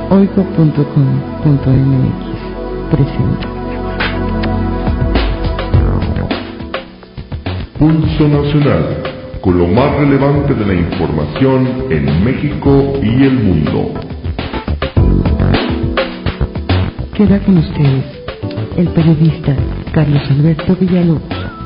Oigo.com.mx presenta Pulso Nacional, con lo más relevante de la información en México y el mundo. Queda con ustedes el periodista Carlos Alberto Villalobos.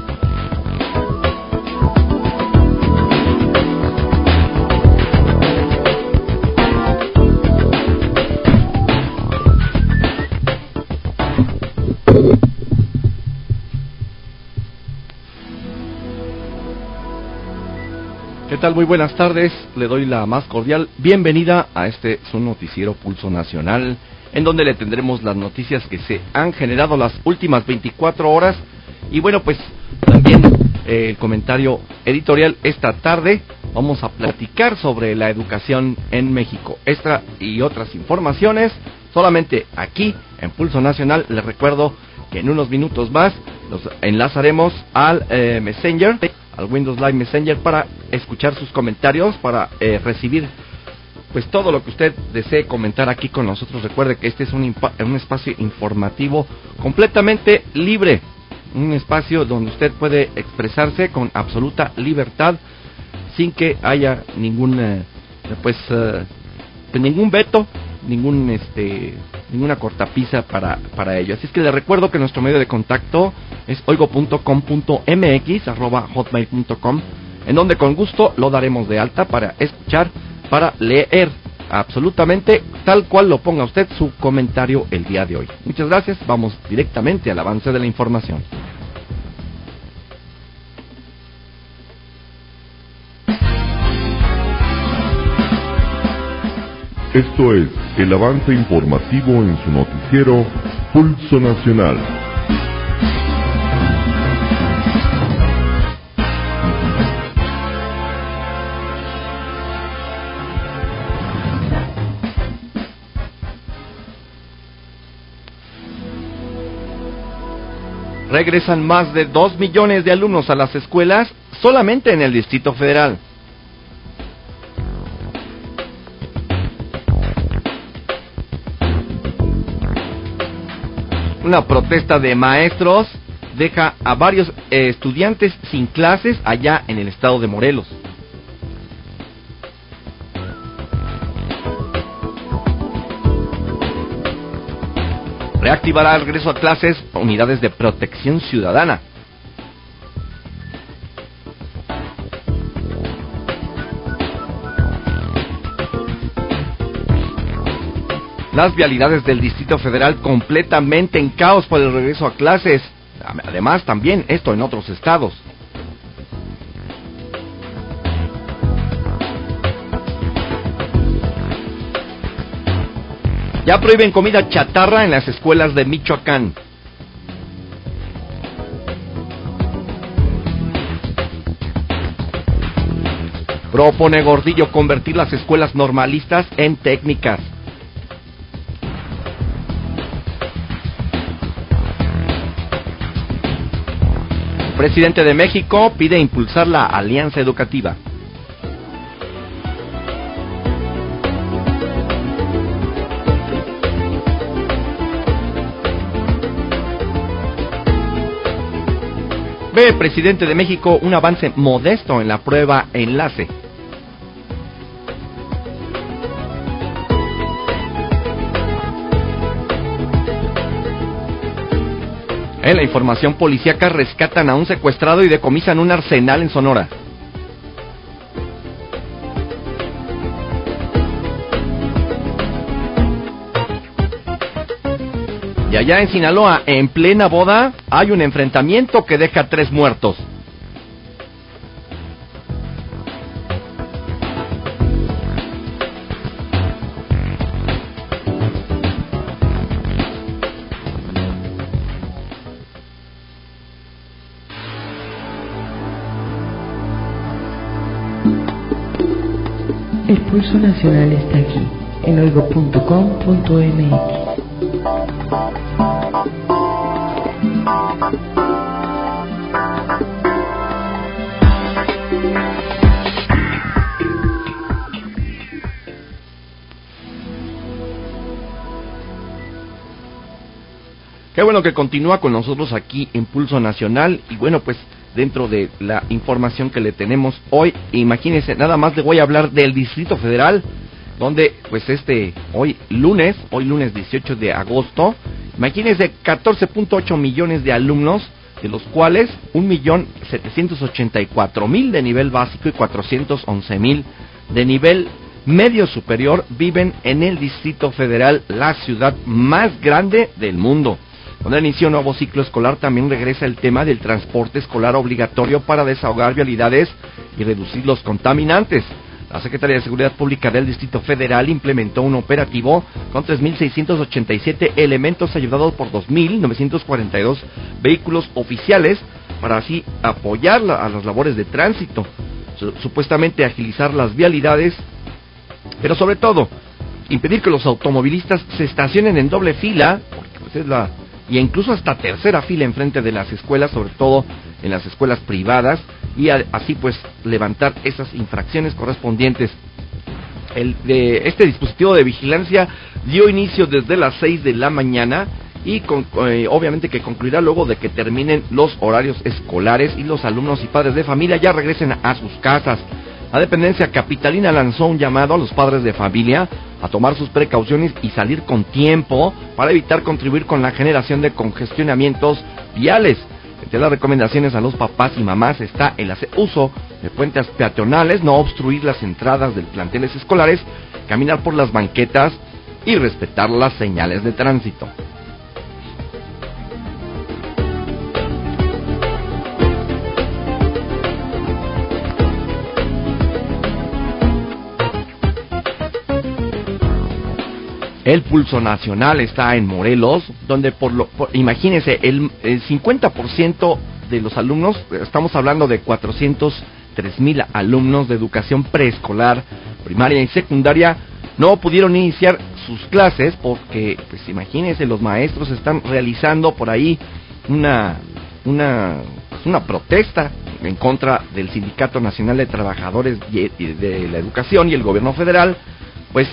¿Qué tal? Muy buenas tardes, le doy la más cordial bienvenida a su noticiero Pulso Nacional, en donde le tendremos las noticias que se han generado las últimas 24 horas, y bueno, pues también el comentario editorial esta tarde. Vamos a platicar sobre la educación en México. Esta y otras informaciones solamente aquí en Pulso Nacional. Les recuerdo que en unos minutos más los enlazaremos al Messenger, al Windows Live Messenger, para escuchar sus comentarios, para recibir pues todo lo que usted desee comentar aquí con nosotros. Recuerde que este es un espacio informativo completamente libre, un espacio donde usted puede expresarse con absoluta libertad, sin que haya ningún ningún veto, ninguna cortapisa para ello. Así es que le recuerdo que nuestro medio de contacto es oigo.com.mx @hotmail.com, en donde con gusto lo daremos de alta para escuchar, para leer absolutamente tal cual lo ponga usted su comentario el día de hoy. Muchas gracias. Vamos directamente al avance de la información. Esto es el avance informativo en su noticiero Pulso Nacional. Regresan más de 2 millones de alumnos a las escuelas solamente en el Distrito Federal. Una protesta de maestros deja a varios estudiantes sin clases allá en el estado de Morelos. Reactivará el regreso a clases unidades de protección ciudadana. Las vialidades del Distrito Federal completamente en caos por el regreso a clases. Además, también esto en otros estados. Ya prohíben comida chatarra en las escuelas de Michoacán. Propone Gordillo convertir las escuelas normalistas en técnicas. El presidente de México pide impulsar la alianza educativa. Ve el presidente de México un avance modesto en la prueba enlace. En la información policíaca, rescatan a un secuestrado y decomisan un arsenal en Sonora. Y allá en Sinaloa, en plena boda, hay un enfrentamiento que deja 3 muertos. El Pulso Nacional está aquí, en oigo.com.mx. Qué bueno que continúa con nosotros aquí en Pulso Nacional. Y bueno, pues dentro de la información que le tenemos hoy, imagínense, nada más le voy a hablar del Distrito Federal, donde pues hoy lunes 18 de agosto, imagínense 14.8 millones de alumnos, de los cuales 1.784.000 de nivel básico y 411.000 de nivel medio superior viven en el Distrito Federal, la ciudad más grande del mundo. Cuando inició un nuevo ciclo escolar, también regresa el tema del transporte escolar obligatorio para desahogar vialidades y reducir los contaminantes. La Secretaría de Seguridad Pública del Distrito Federal implementó un operativo con 3.687 elementos ayudados por 2.942 vehículos oficiales para así apoyar a las labores de tránsito, supuestamente agilizar las vialidades, pero sobre todo impedir que los automovilistas se estacionen en doble fila, porque pues y incluso hasta tercera fila enfrente de las escuelas, sobre todo en las escuelas privadas, y así pues levantar esas infracciones correspondientes. Este dispositivo de vigilancia dio inicio desde las 6 de la mañana y obviamente que concluirá luego de que terminen los horarios escolares y los alumnos y padres de familia ya regresen a sus casas. La dependencia capitalina lanzó un llamado a los padres de familia a tomar sus precauciones y salir con tiempo para evitar contribuir con la generación de congestionamientos viales. Entre las recomendaciones a los papás y mamás está el hacer uso de puentes peatonales, no obstruir las entradas de planteles escolares, caminar por las banquetas y respetar las señales de tránsito. El Pulso Nacional está en Morelos, donde imagínense, el 50% de los alumnos, estamos hablando de 403.000 alumnos de educación preescolar, primaria y secundaria, no pudieron iniciar sus clases porque, pues imagínense, los maestros están realizando por ahí una protesta en contra del Sindicato Nacional de Trabajadores de la Educación y el gobierno federal, pues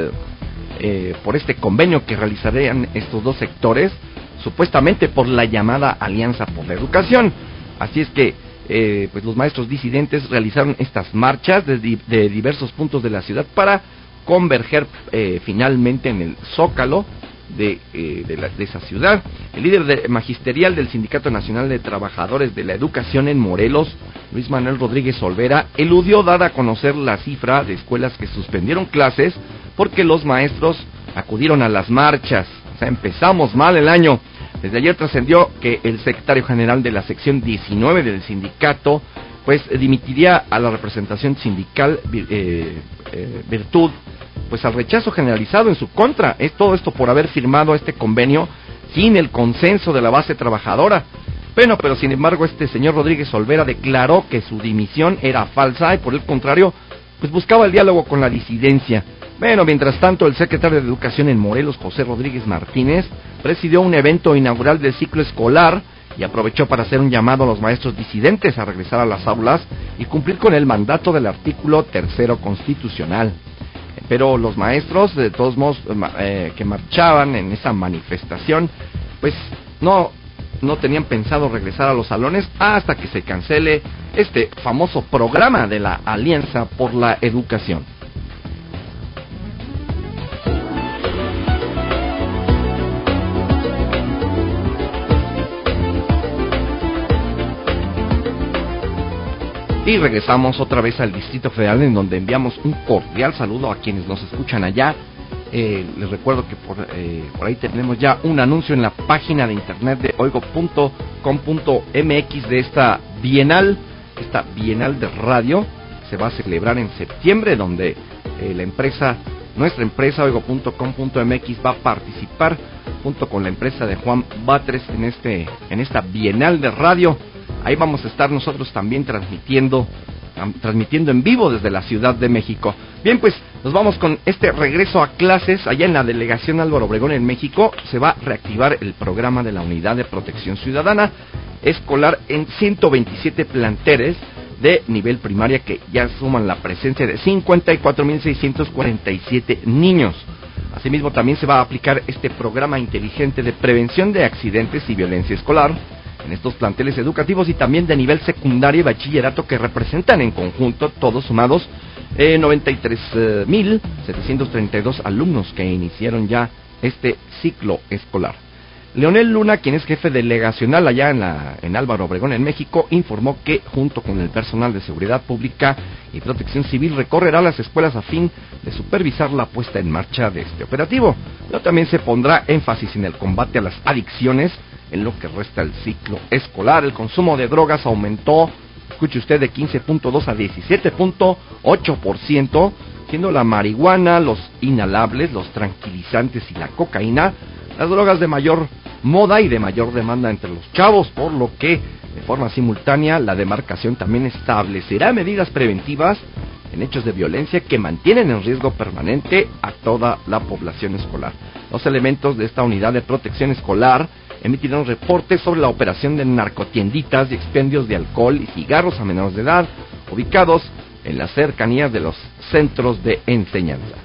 por este convenio que realizarían estos dos sectores, supuestamente por la llamada Alianza por la Educación. Así es que pues los maestros disidentes realizaron estas marchas de diversos puntos de la ciudad para converger finalmente en el Zócalo de esa ciudad. El líder magisterial del Sindicato Nacional de Trabajadores de la Educación en Morelos, Luis Manuel Rodríguez Olvera, eludió dar a conocer la cifra de escuelas que suspendieron clases porque los maestros acudieron a las marchas. O sea, empezamos mal el año. Desde ayer trascendió que el secretario general de la sección 19 del sindicato pues dimitiría a la representación sindical virtud pues al rechazo generalizado en su contra. Es todo esto por haber firmado este convenio sin el consenso de la base trabajadora. Bueno, pero sin embargo este señor Rodríguez Olvera declaró que su dimisión era falsa y por el contrario pues buscaba el diálogo con la disidencia. Bueno, mientras tanto, el secretario de Educación en Morelos, José Rodríguez Martínez, presidió un evento inaugural del ciclo escolar y aprovechó para hacer un llamado a los maestros disidentes a regresar a las aulas y cumplir con el mandato del artículo 3º constitucional. Pero los maestros, de todos modos, que marchaban en esa manifestación, pues no tenían pensado regresar a los salones hasta que se cancele este famoso programa de la Alianza por la Educación. Y regresamos otra vez al Distrito Federal, en donde enviamos un cordial saludo a quienes nos escuchan allá. Les recuerdo que por ahí tenemos ya un anuncio en la página de internet de oigo.com.mx de esta bienal de radio que se va a celebrar en septiembre, donde nuestra empresa oigo.com.mx va a participar junto con la empresa de Juan Batres en esta bienal de radio. Ahí vamos a estar nosotros también transmitiendo en vivo desde la Ciudad de México. Bien, pues nos vamos con este regreso a clases. Allá en la delegación Álvaro Obregón en México se va a reactivar el programa de la Unidad de Protección Ciudadana escolar en 127 planteles de nivel primaria que ya suman la presencia de 54.647 niños. Asimismo, también se va a aplicar este programa inteligente de prevención de accidentes y violencia escolar en estos planteles educativos y también de nivel secundario y bachillerato, que representan en conjunto, todos sumados, 93,732 alumnos que iniciaron ya este ciclo escolar. Leonel Luna, quien es jefe delegacional allá en Álvaro Obregón, en México, informó que junto con el personal de seguridad pública y protección civil recorrerá las escuelas a fin de supervisar la puesta en marcha de este operativo. Pero también se pondrá énfasis en el combate a las adicciones en lo que resta el ciclo escolar. El consumo de drogas aumentó, escuche usted, de 15.2 a 17.8%, siendo la marihuana, los inhalables, los tranquilizantes y la cocaína las drogas de mayor moda y de mayor demanda entre los chavos, por lo que de forma simultánea la demarcación también establecerá medidas preventivas en hechos de violencia que mantienen en riesgo permanente a toda la población escolar. Los elementos de esta unidad de protección escolar emitirán reportes sobre la operación de narcotienditas y expendios de alcohol y cigarros a menores de edad ubicados en las cercanías de los centros de enseñanza.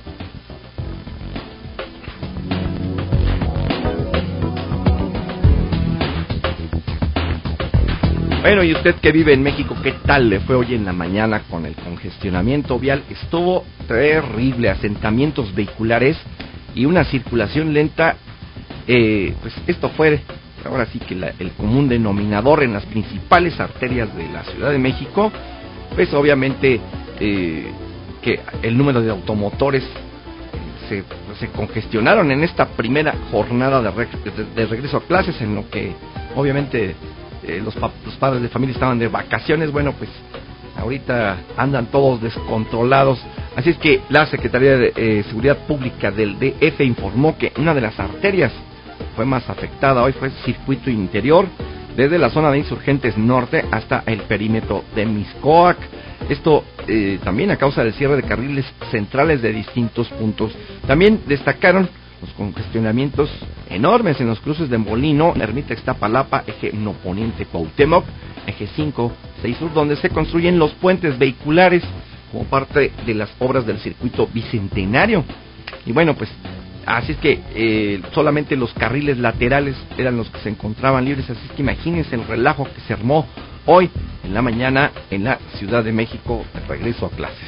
Bueno, y usted que vive en México, ¿qué tal le fue hoy en la mañana con el congestionamiento vial? Estuvo terrible, asentamientos vehiculares y una circulación lenta. Pues esto fue ahora sí que el común denominador en las principales arterias de la Ciudad de México. Pues obviamente que el número de automotores se congestionaron en esta primera jornada de regreso a clases, en lo que obviamente los padres de familia estaban de vacaciones. Bueno, pues ahorita andan todos descontrolados. Así es que la Secretaría de Seguridad Pública del DF informó que una de las arterias fue más afectada hoy fue el circuito interior, desde la zona de Insurgentes Norte hasta el perímetro de Mixcoac. Esto también a causa del cierre de carriles centrales de distintos puntos. También destacaron los congestionamientos enormes en los cruces de Molino, Ermita Iztapalapa, eje Poniente Cuauhtémoc, eje 5, 6 Sur, donde se construyen los puentes vehiculares como parte de las obras del circuito bicentenario. Y bueno, pues así es que solamente los carriles laterales eran los que se encontraban libres. Así es que imagínense el relajo que se armó hoy en la mañana en la Ciudad de México de regreso a clases.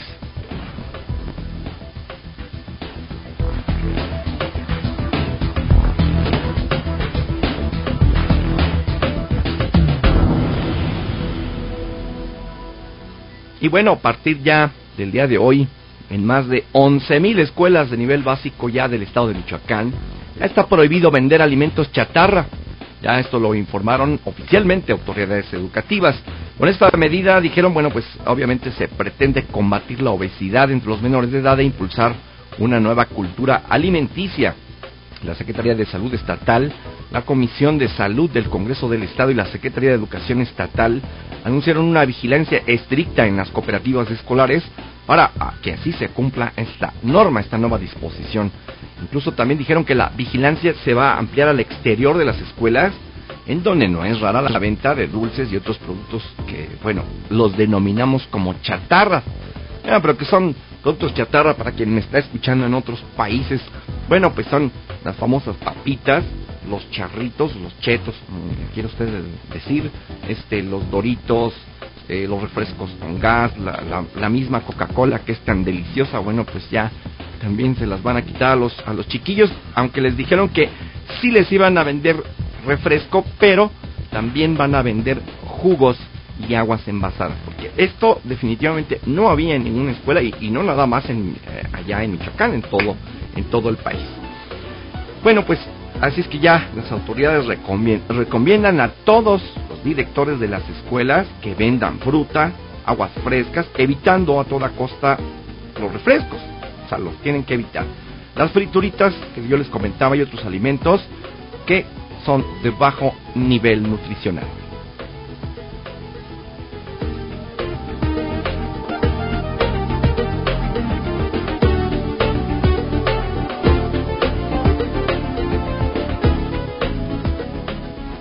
Y bueno, a partir ya del día de hoy, en más de 11,000 escuelas de nivel básico ya del estado de Michoacán, ya está prohibido vender alimentos chatarra. Ya esto lo informaron oficialmente autoridades educativas. Con esta medida dijeron, bueno, pues obviamente se pretende combatir la obesidad entre los menores de edad e impulsar una nueva cultura alimenticia. La Secretaría de Salud Estatal, la Comisión de Salud del Congreso del Estado y la Secretaría de Educación Estatal anunciaron una vigilancia estricta en las cooperativas escolares para que así se cumpla esta norma, esta nueva disposición. Incluso también dijeron que la vigilancia se va a ampliar al exterior de las escuelas, en donde no es rara la venta de dulces y otros productos que, bueno, los denominamos como chatarra. Pero que son productos chatarra, para quien me está escuchando en otros países, bueno, pues son las famosas papitas, los charritos, los chetos, quiere usted decir, los Doritos, los refrescos con gas, la misma Coca-Cola que es tan deliciosa. Bueno, pues ya también se las van a quitar a los chiquillos, aunque les dijeron que sí les iban a vender refresco, pero también van a vender jugos y aguas envasadas, porque esto definitivamente no había en ninguna escuela y no nada más allá en Michoacán, en todo el país. Bueno, pues así es que ya las autoridades recomiendan a todos los directores de las escuelas que vendan fruta, aguas frescas, evitando a toda costa los refrescos. O sea, los tienen que evitar. Las frituritas que yo les comentaba y otros alimentos que son de bajo nivel nutricional.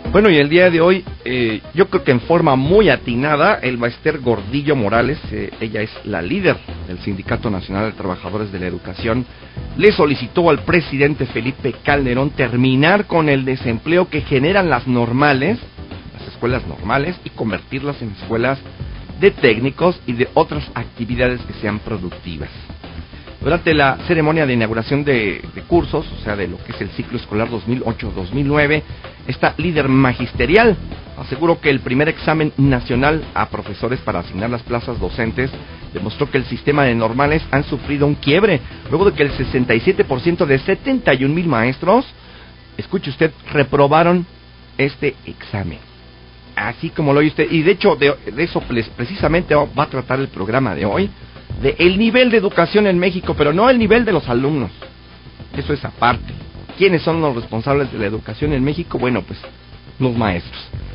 Bueno, y el día de hoy, yo creo que en forma muy atinada, Elba Ester Gordillo Morales, ella es la líder del Sindicato Nacional de Trabajadores de la Educación, le solicitó al presidente Felipe Calderón terminar con el desempleo que generan las normales, las escuelas normales, y convertirlas en escuelas de técnicos y de otras actividades que sean productivas. Durante la ceremonia de inauguración de cursos, o sea, de lo que es el ciclo escolar 2008-2009, esta líder magisterial aseguró que el primer examen nacional a profesores para asignar las plazas docentes demostró que el sistema de normales han sufrido un quiebre, luego de que el 67% de 71,000 maestros, escuche usted, reprobaron este examen. Así como lo oye usted, y de hecho de eso precisamente va a tratar el programa de hoy, de el nivel de educación en México, pero no el nivel de los alumnos. Eso es aparte. ¿Quiénes son los responsables de la educación en México? Bueno, pues los maestros.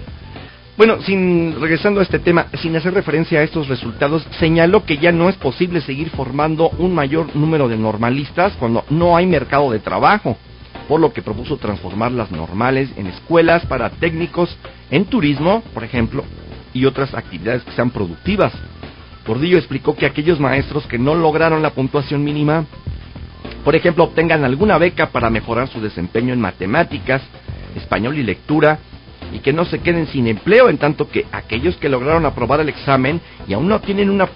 Bueno, regresando a este tema, sin hacer referencia a estos resultados, señaló que ya no es posible seguir formando un mayor número de normalistas cuando no hay mercado de trabajo, por lo que propuso transformar las normales en escuelas para técnicos en turismo, por ejemplo, y otras actividades que sean productivas. Gordillo explicó que aquellos maestros que no lograron la puntuación mínima, por ejemplo, obtengan alguna beca para mejorar su desempeño en matemáticas, español y lectura, y que no se queden sin empleo, en tanto que aquellos que lograron aprobar el examen y aún no tienen una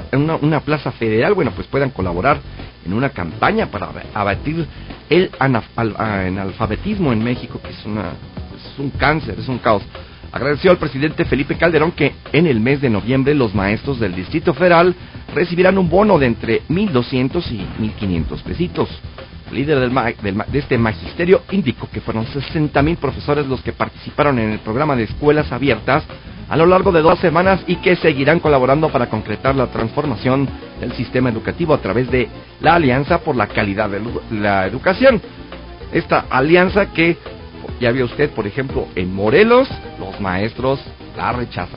plaza federal, bueno, pues puedan colaborar en una campaña para abatir el analfabetismo en México, que es un cáncer, es un caos. Agradeció al presidente Felipe Calderón que en el mes de noviembre los maestros del Distrito Federal recibirán un bono de entre 1,200 y 1,500 pesitos. El líder de este magisterio indicó que fueron 60,000 profesores los que participaron en el programa de escuelas abiertas a lo largo de 2 semanas y que seguirán colaborando para concretar la transformación del sistema educativo a través de la Alianza por la Calidad de la Educación. Esta alianza que, ya vio usted, por ejemplo, en Morelos, los maestros la rechazan.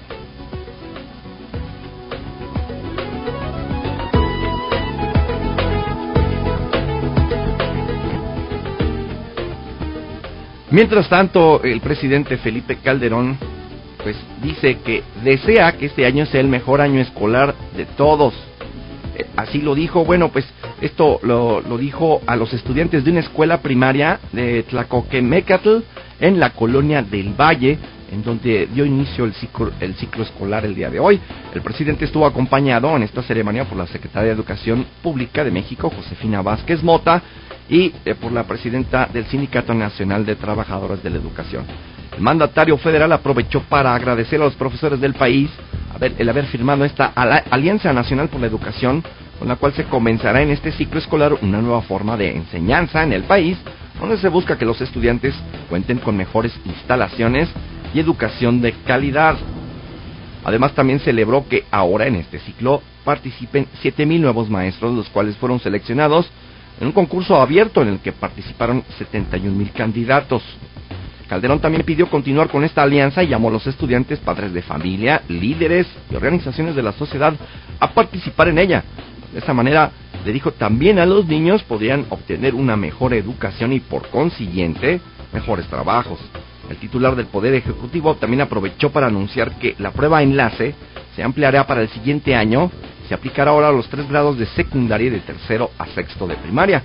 Mientras tanto, el presidente Felipe Calderón, pues dice que desea que este año sea el mejor año escolar de todos. Así lo dijo, bueno, pues esto lo dijo a los estudiantes de una escuela primaria de Tlacoquemecatl, en la colonia del Valle, en donde dio inicio el ciclo escolar el día de hoy. El presidente estuvo acompañado en esta ceremonia por la secretaria de Educación Pública de México, Josefina Vázquez Mota, y por la presidenta del Sindicato Nacional de Trabajadores de la Educación. El mandatario federal aprovechó para agradecer a los profesores del país el haber firmado esta Alianza Nacional por la Educación, con la cual se comenzará en este ciclo escolar una nueva forma de enseñanza en el país, donde se busca que los estudiantes cuenten con mejores instalaciones y educación de calidad. Además, también celebró que ahora en este ciclo participen 7,000 nuevos maestros, los cuales fueron seleccionados en un concurso abierto en el que participaron 71,000 candidatos. Calderón también pidió continuar con esta alianza y llamó a los estudiantes, padres de familia, líderes y organizaciones de la sociedad a participar en ella. De esa manera, le dijo, también a los niños podrían obtener una mejor educación y por consiguiente mejores trabajos. El titular del Poder Ejecutivo también aprovechó para anunciar que la prueba enlace se ampliará para el siguiente año. Se aplicará ahora a los 3 grados de secundaria y de tercero a sexto de primaria.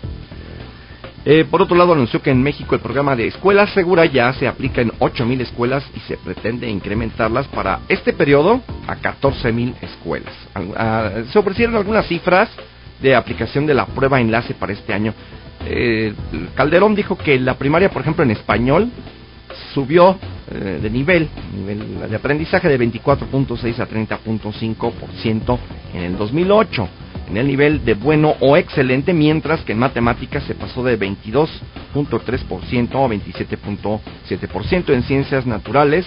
Por otro lado, anunció que en México el programa de Escuelas Segura ya se aplica en 8,000 escuelas y se pretende incrementarlas para este periodo a 14,000 escuelas. Se ofrecieron algunas cifras de aplicación de la prueba enlace para este año. Calderón dijo que la primaria, por ejemplo, en español, subió de nivel de aprendizaje de 24.6 a 30.5% en el 2008, en el nivel de bueno o excelente, mientras que en matemáticas se pasó de 22.3% a 27.7%. En ciencias naturales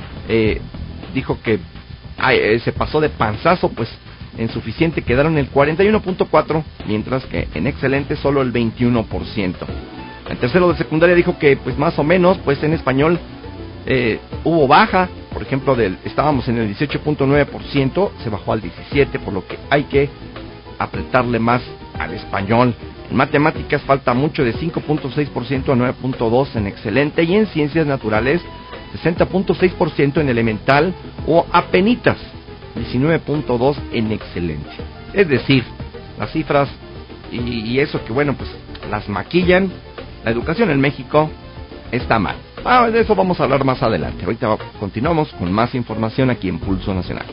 dijo que se pasó de panzazo, pues en suficiente quedaron el 41.4%, mientras que en excelente solo el 21%. En tercero de secundaria dijo que pues más o menos, pues en español hubo baja, por ejemplo, estábamos en el 18.9%, se bajó al 17%, por lo que hay que apretarle más al español. En matemáticas falta mucho, de 5.6% a 9.2% en excelente, y en ciencias naturales 60.6% en elemental o apenitas 19.2% en excelencia. Es decir, las cifras y eso que bueno, pues las maquillan. La educación en México está mal. De eso vamos a hablar más adelante. Ahorita continuamos con más información aquí en Pulso Nacional.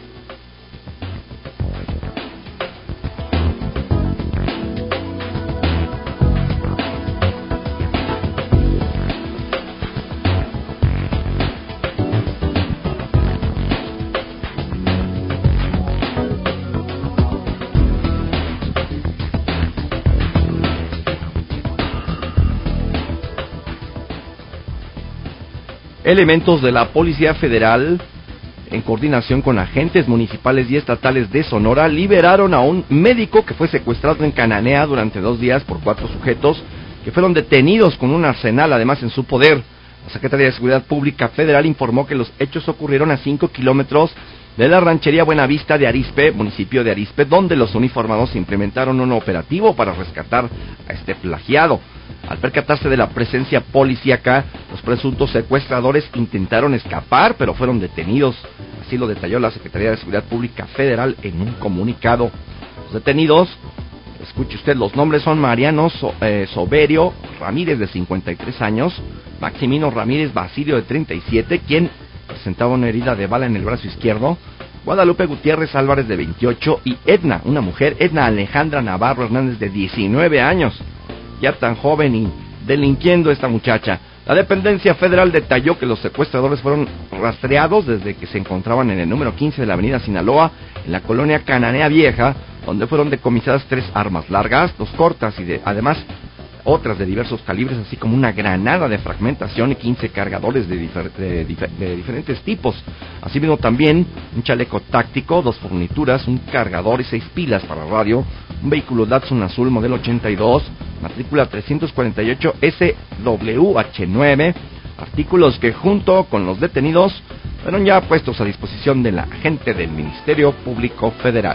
Elementos de la Policía Federal, en coordinación con agentes municipales y estatales de Sonora, liberaron a un médico que fue secuestrado en Cananea durante 2 días por 4 sujetos que fueron detenidos con un arsenal además en su poder. La Secretaría de Seguridad Pública Federal informó que los hechos ocurrieron a 5 kilómetros de la ranchería Buenavista de Arizpe, municipio de Arizpe, donde los uniformados implementaron un operativo para rescatar a este plagiado. Al percatarse de la presencia policíaca, los presuntos secuestradores intentaron escapar, pero fueron detenidos. Así lo detalló la Secretaría de Seguridad Pública Federal en un comunicado. Los detenidos, escuche usted, los nombres son Mariano Soberio Ramírez, de 53 años, Maximino Ramírez Basilio, de 37, quien presentaba una herida de bala en el brazo izquierdo, Guadalupe Gutiérrez Álvarez, de 28, y Edna, una mujer, Edna Alejandra Navarro Hernández, de 19 años. Ya tan joven y delinquiendo esta muchacha. La dependencia federal detalló que los secuestradores fueron rastreados desde que se encontraban en el número 15 de la avenida Sinaloa, en la colonia Cananea Vieja, donde fueron decomisadas 3 armas largas, 2 cortas y además otras de diversos calibres, así como una granada de fragmentación y 15 cargadores de diferentes tipos. Asimismo también un chaleco táctico, 2 fornituras, un cargador y 6 pilas para radio, un vehículo Datsun azul modelo 82, matrícula 348 SWH9, artículos que junto con los detenidos fueron ya puestos a disposición de la agente del Ministerio Público Federal.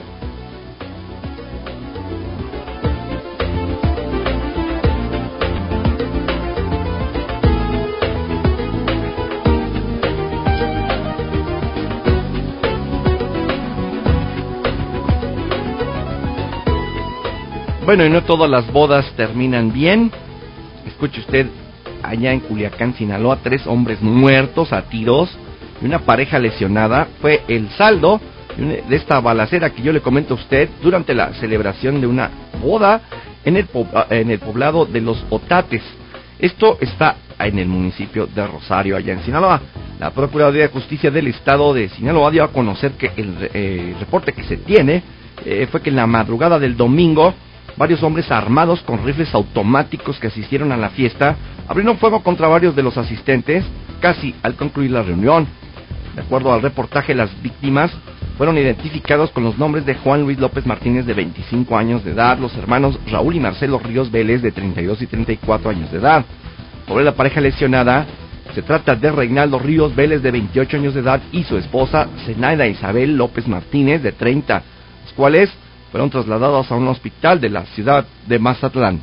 Bueno, y no todas las bodas terminan bien. Escuche usted, allá en Culiacán, Sinaloa, 3 hombres muertos a tiros y una pareja lesionada. Fue el saldo de esta balacera que yo le comento a usted durante la celebración de una boda en el poblado de Los Otates. Esto está en el municipio de Rosario, allá en Sinaloa. La Procuraduría de Justicia del Estado de Sinaloa dio a conocer que el reporte que se tiene fue que en la madrugada del domingo varios hombres armados con rifles automáticos que asistieron a la fiesta abrieron fuego contra varios de los asistentes casi al concluir la reunión. De acuerdo al reportaje, las víctimas fueron identificados con los nombres de Juan Luis López Martínez, de 25 años de edad, los hermanos Raúl y Marcelo Ríos Vélez, de 32 y 34 años de edad. Sobre la pareja lesionada, se trata de Reinaldo Ríos Vélez, de 28 años de edad, y su esposa Zenaida Isabel López Martínez, de 30, los cuales fueron trasladados a un hospital de la ciudad de Mazatlán.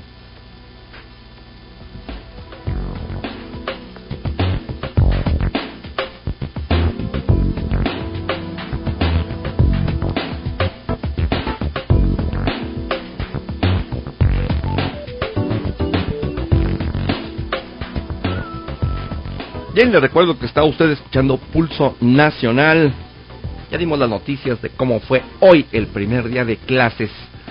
Bien, le recuerdo que está usted escuchando Pulso Nacional. Ya dimos las noticias de cómo fue hoy el primer día de clases.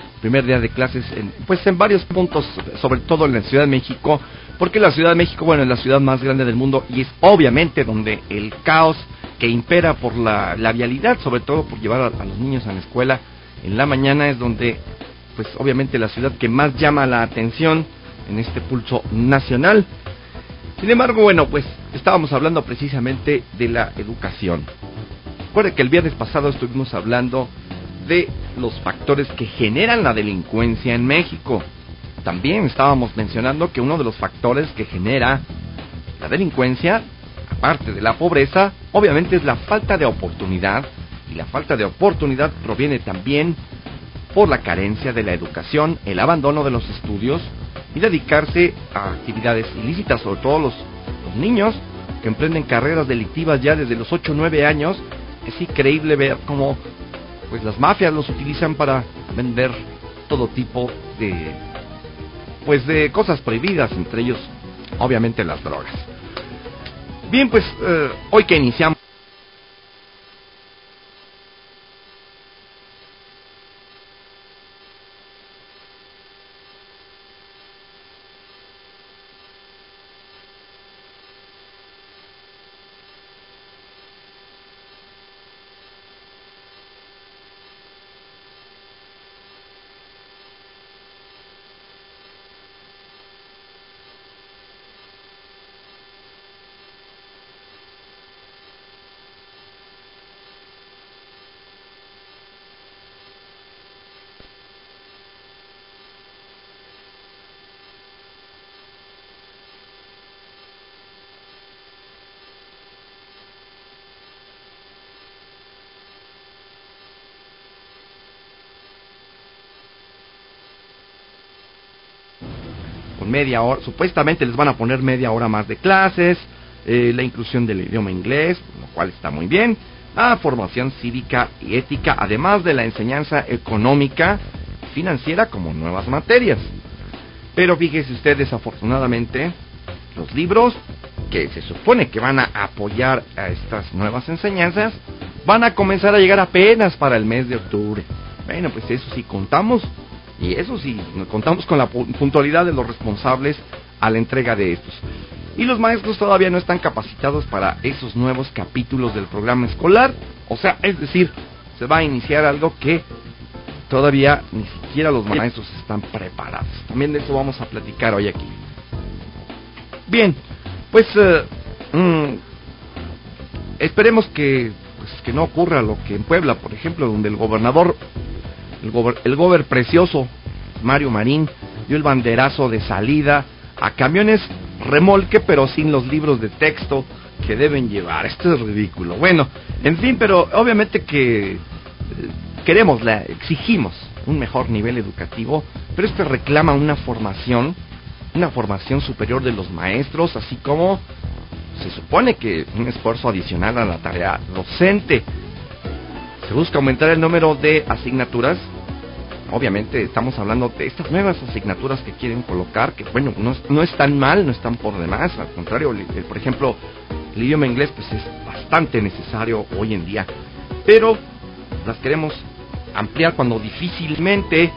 En varios puntos, sobre todo en la Ciudad de México, porque la Ciudad de México, bueno, es la ciudad más grande del mundo y es obviamente donde el caos que impera por la vialidad, sobre todo por llevar a los niños a la escuela en la mañana, es donde, pues obviamente la ciudad que más llama la atención en este Pulso Nacional. Sin embargo, bueno, pues estábamos hablando precisamente de la educación. Recuerde que el viernes pasado estuvimos hablando de los factores que generan la delincuencia en México. También estábamos mencionando que uno de los factores que genera la delincuencia, aparte de la pobreza, obviamente es la falta de oportunidad, y la falta de oportunidad proviene también por la carencia de la educación, el abandono de los estudios y dedicarse a actividades ilícitas, sobre todo los niños, que emprenden carreras delictivas ya desde los 8 o 9 años. Es increíble ver cómo pues las mafias los utilizan para vender todo tipo de cosas prohibidas, entre ellos obviamente las drogas. Bien, pues hoy que iniciamos con media hora, supuestamente les van a poner media hora más de clases, la inclusión del idioma inglés, lo cual está muy bien, la formación cívica y ética, además de la enseñanza económica y financiera como nuevas materias. Pero fíjese usted, desafortunadamente, los libros que se supone que van a apoyar a estas nuevas enseñanzas van a comenzar a llegar apenas para el mes de octubre. Bueno, pues eso sí contamos. Y eso sí, contamos con la puntualidad de los responsables a la entrega de estos. Y los maestros todavía no están capacitados para esos nuevos capítulos del programa escolar. O sea, es decir, se va a iniciar algo que todavía ni siquiera los maestros están preparados. También de eso vamos a platicar hoy aquí. Bien, pues esperemos que no ocurra lo que en Puebla, por ejemplo, donde el gobernador, el gober precioso Mario Marín, dio el banderazo de salida a camiones remolque, pero sin los libros de texto que deben llevar. Esto es ridículo. Bueno, en fin, pero obviamente que exigimos un mejor nivel educativo, pero esto reclama una formación superior de los maestros, así como se supone que un esfuerzo adicional a la tarea docente. Se busca aumentar el número de asignaturas. Obviamente estamos hablando de estas nuevas asignaturas que quieren colocar, que bueno, no están mal, no están por demás, al contrario, por ejemplo, el idioma inglés pues es bastante necesario hoy en día, pero las queremos ampliar cuando difícilmente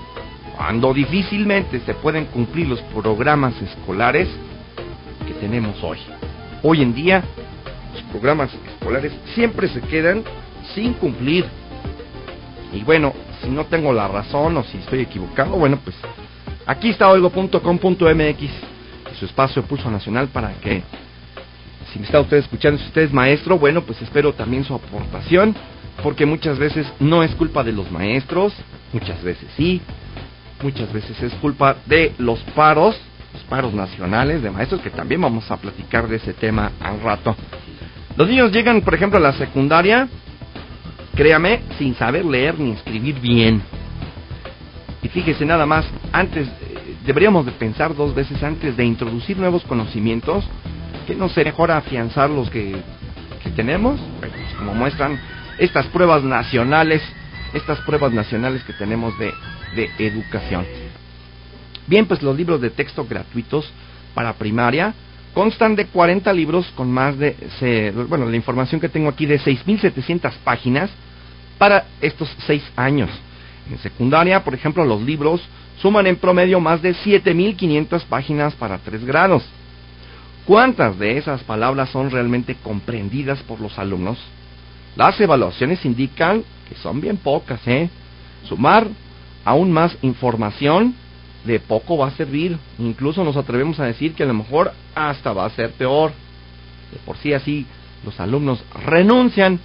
se pueden cumplir los programas escolares que tenemos hoy. Hoy en día los programas escolares siempre se quedan sin cumplir. Y bueno, si no tengo la razón o si estoy equivocado, bueno, pues aquí está oigo.com.mx y su espacio Pulso Nacional para que, si me está usted escuchando, si usted es maestro, bueno, pues espero también su aportación, porque muchas veces no es culpa de los maestros, muchas veces sí, muchas veces es culpa de los paros nacionales de maestros, que también vamos a platicar de ese tema al rato. Los niños llegan, por ejemplo, a la secundaria, créame, sin saber leer ni escribir bien. Y fíjese nada más, deberíamos de pensar 2 veces antes de introducir nuevos conocimientos, que no sería mejor afianzar los que tenemos, pues, como muestran estas pruebas nacionales que tenemos de educación. Bien, pues los libros de texto gratuitos para primaria constan de 40 libros con más de, la información que tengo aquí, de 6.700 páginas para estos 6 años. En secundaria, por ejemplo, los libros suman en promedio más de 7.500 páginas para 3 grados. ¿Cuántas de esas palabras son realmente comprendidas por los alumnos? Las evaluaciones indican que son bien pocas, Sumar aún más información de poco va a servir. Incluso nos atrevemos a decir que a lo mejor hasta va a ser peor. De por sí así los alumnos renuncian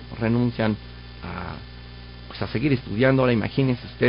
a seguir estudiando. Ahora imagínese usted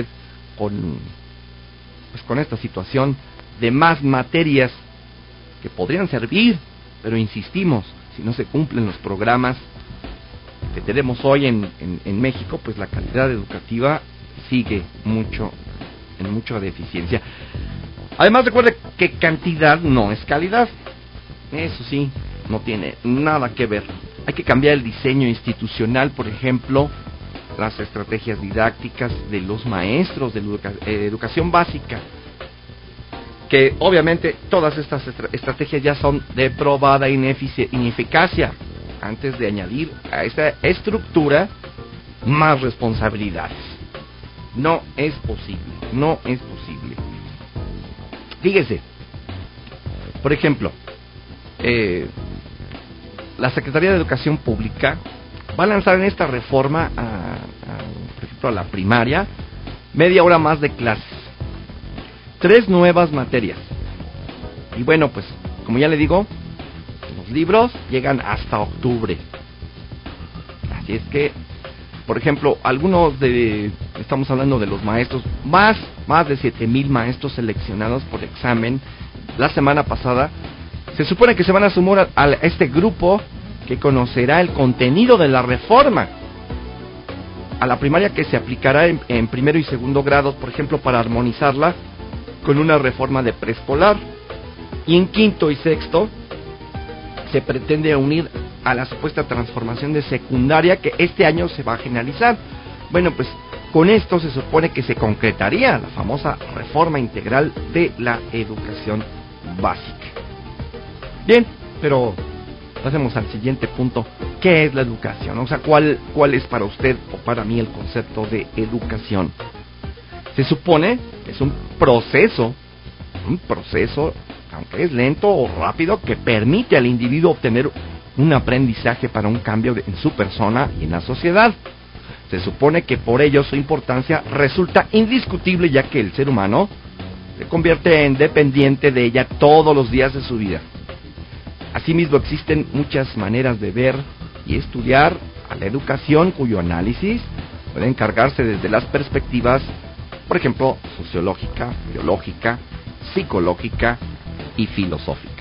con esta situación de más materias que podrían servir, pero insistimos, si no se cumplen los programas que tenemos hoy en México, pues la calidad educativa sigue en mucha deficiencia. Además, recuerde que cantidad no es calidad. Eso sí, no tiene nada que ver. Hay que cambiar el diseño institucional, por ejemplo, las estrategias didácticas de los maestros de la educación básica, que obviamente todas estas estrategias ya son de probada ineficacia, antes de añadir a esta estructura más responsabilidades. No es posible. Fíjese, por ejemplo, la Secretaría de Educación Pública va a lanzar en esta reforma, por ejemplo, a la primaria, media hora más de clases, 3 nuevas materias. Y bueno, pues, como ya le digo, los libros llegan hasta octubre. Así es que, por ejemplo, estamos hablando de los maestros, más de 7,000 maestros seleccionados por examen la semana pasada. Se supone que se van a sumar a este grupo que conocerá el contenido de la reforma a la primaria, que se aplicará en primero y segundo grados, por ejemplo, para armonizarla con una reforma de preescolar. Y en quinto y sexto se pretende unir a la supuesta transformación de secundaria que este año se va a generalizar. Bueno, pues con esto se supone que se concretaría la famosa reforma integral de la educación básica. Bien, pero pasemos al siguiente punto. ¿Qué es la educación? O sea, ¿cuál es para usted o para mí el concepto de educación? Se supone que es un proceso, aunque es lento o rápido, que permite al individuo obtener un aprendizaje para un cambio en su persona y en la sociedad. Se supone que por ello su importancia resulta indiscutible, ya que el ser humano se convierte en dependiente de ella todos los días de su vida. Asimismo, existen muchas maneras de ver y estudiar a la educación, cuyo análisis puede encargarse desde las perspectivas, por ejemplo, sociológica, biológica, psicológica y filosófica.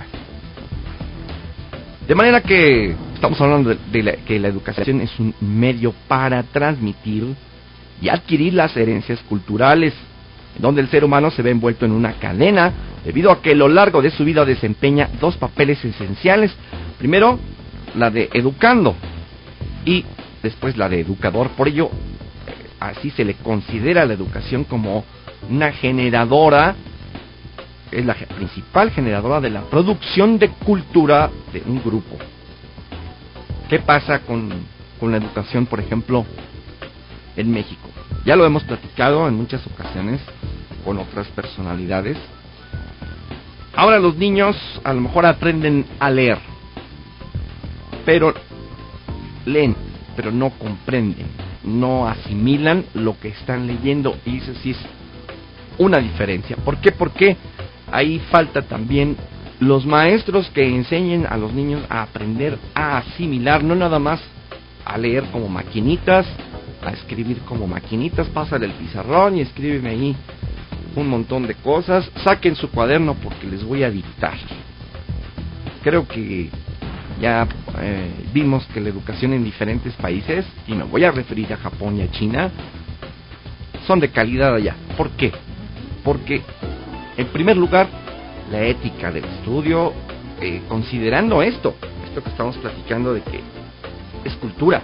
De manera que estamos hablando que la educación es un medio para transmitir y adquirir las herencias culturales, donde el ser humano se ve envuelto en una cadena, debido a que a lo largo de su vida desempeña 2 papeles esenciales. Primero, la de educando, y después la de educador. Por ello, así se le considera la educación como una generadora, es la principal generadora de la producción de cultura de un grupo. ¿Qué pasa con la educación, por ejemplo, en México? Ya lo hemos platicado en muchas ocasiones con otras personalidades. Ahora los niños a lo mejor aprenden a leer, pero leen, pero no comprenden, no asimilan lo que están leyendo, y eso sí es una diferencia. ¿Por qué? Porque ahí falta también los maestros que enseñen a los niños a aprender a asimilar, no nada más a leer como maquinitas, a escribir como maquinitas. Pásale el pizarrón y escríbeme ahí un montón de cosas, saquen su cuaderno porque les voy a dictar. Creo que ya vimos que la educación en diferentes países, y me voy a referir a Japón y a China, son de calidad allá. ¿Por qué? Porque, en primer lugar, la ética del estudio, considerando esto que estamos platicando de que es cultura.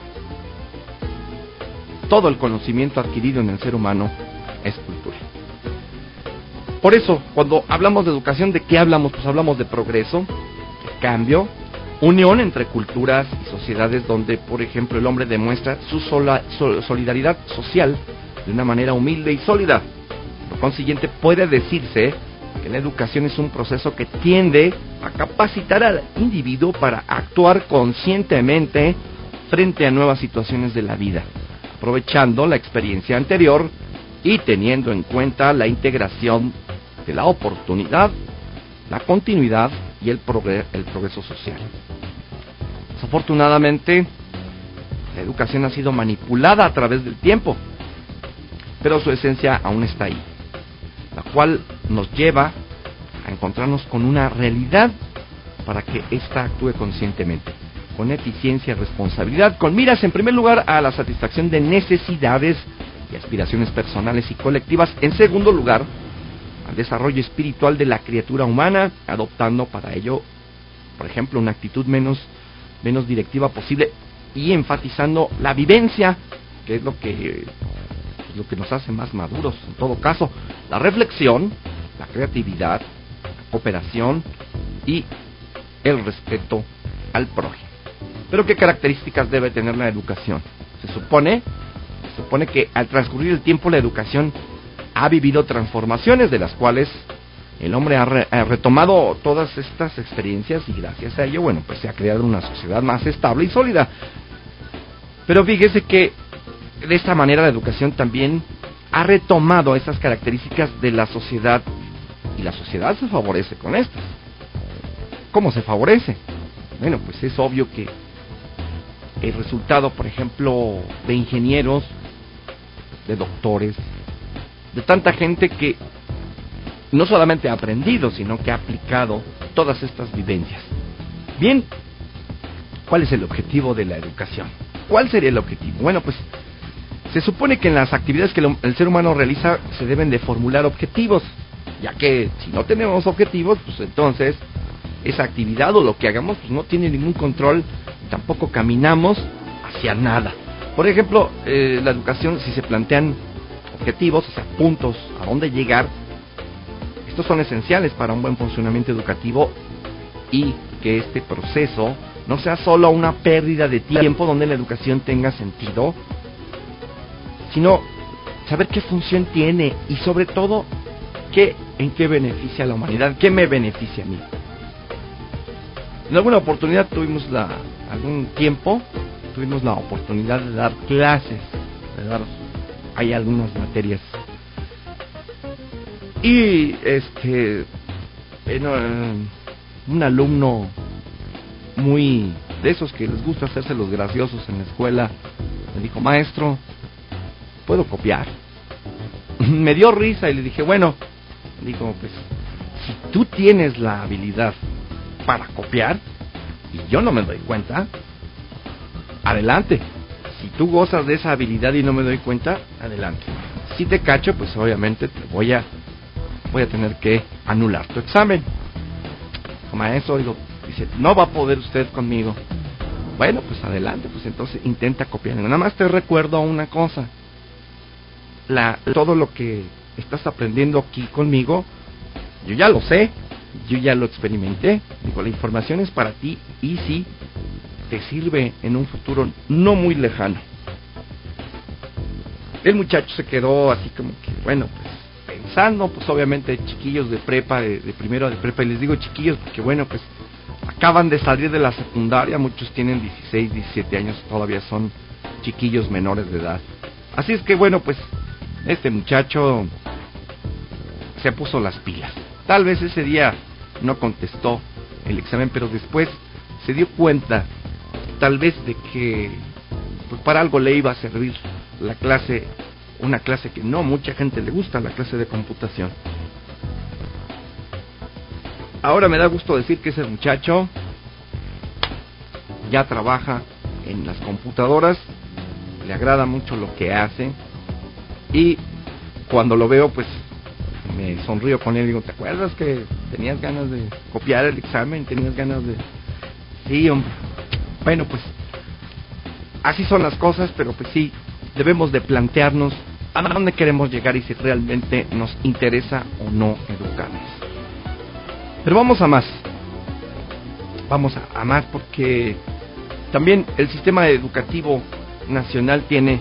Todo el conocimiento adquirido en el ser humano es cultura. Por eso, cuando hablamos de educación, ¿de qué hablamos? Pues hablamos de progreso, de cambio, unión entre culturas y sociedades, donde, por ejemplo, el hombre demuestra su solidaridad social de una manera humilde y sólida. Por consiguiente, puede decirse que la educación es un proceso que tiende a capacitar al individuo para actuar conscientemente frente a nuevas situaciones de la vida, aprovechando la experiencia anterior y teniendo en cuenta la integración de la oportunidad, la continuidad y el progreso social. Desafortunadamente, la educación ha sido manipulada a través del tiempo, pero su esencia aún está ahí, la cual nos lleva a encontrarnos con una realidad para que ésta actúe conscientemente, con eficiencia y responsabilidad, con miras en primer lugar a la satisfacción de necesidades y aspiraciones personales y colectivas, en segundo lugar al desarrollo espiritual de la criatura humana, adoptando para ello por ejemplo, una actitud menos directiva posible y enfatizando la vivencia, que es lo que nos hace más maduros en todo caso, la reflexión, la creatividad, la cooperación y el respeto al prójimo. Pero ¿qué características debe tener la educación? Se supone que al transcurrir el tiempo la educación ha vivido transformaciones de las cuales el hombre ha retomado todas estas experiencias y gracias a ello, bueno, pues se ha creado una sociedad más estable y sólida. Pero fíjese que de esta manera la educación también ha retomado esas características de la sociedad y la sociedad se favorece con estas. ¿Cómo se favorece? Bueno, pues es obvio que el resultado, por ejemplo, de ingenieros, de doctores, de tanta gente que no solamente ha aprendido, sino que ha aplicado todas estas vivencias. Bien, ¿cuál es el objetivo de la educación? ¿Cuál sería el objetivo? Bueno, pues se supone que en las actividades que el ser humano realiza se deben de formular objetivos, ya que si no tenemos objetivos, pues entonces esa actividad o lo que hagamos pues no tiene ningún control, tampoco caminamos hacia nada. Por ejemplo, la educación, si se plantean objetivos, o sea, puntos a dónde llegar, estos son esenciales para un buen funcionamiento educativo y que este proceso no sea solo una pérdida de tiempo donde la educación tenga sentido, sino saber qué función tiene y sobre todo en qué beneficia a la humanidad, qué me beneficia a mí. En alguna oportunidad tuvimos la oportunidad de dar clases, hay algunas materias. Y un alumno muy de esos que les gusta hacerse los graciosos en la escuela, me dijo: maestro, ¿puedo copiar? Me dio risa y le dije: bueno, digo, pues si tú tienes la habilidad para copiar y yo no me doy cuenta, adelante. Si tú gozas de esa habilidad y no me doy cuenta, adelante. Si te cacho, pues obviamente te voy a tener que anular tu examen. Maestro, dice, no va a poder usted conmigo. Bueno, pues adelante, pues entonces intenta copiar. Nada más te recuerdo una cosa. Todo lo que estás aprendiendo aquí conmigo, yo ya lo sé, yo ya lo experimenté. Digo, la información es para ti y sí te sirve en un futuro no muy lejano. El muchacho se quedó así como que, bueno, pues pensando, pues obviamente chiquillos de prepa, de primero de prepa, y les digo chiquillos porque bueno, pues acaban de salir de la secundaria, muchos tienen 16, 17 años, todavía son chiquillos menores de edad. Así es que bueno, pues este muchacho se puso las pilas. Tal vez ese día no contestó el examen, pero después se dio cuenta, tal vez, de que pues para algo le iba a servir la clase, una clase que no mucha gente le gusta, la clase de computación. Ahora me da gusto decir que ese muchacho ya trabaja en las computadoras, le agrada mucho lo que hace y cuando lo veo pues me sonrío con él y digo: ¿te acuerdas que tenías ganas de copiar el examen? ¿Tenías ganas de...? Sí, hombre. Bueno, pues así son las cosas, pero pues sí, debemos de plantearnos a dónde queremos llegar y si realmente nos interesa o no educarnos. Pero vamos a más. Vamos a más porque también el sistema educativo nacional tiene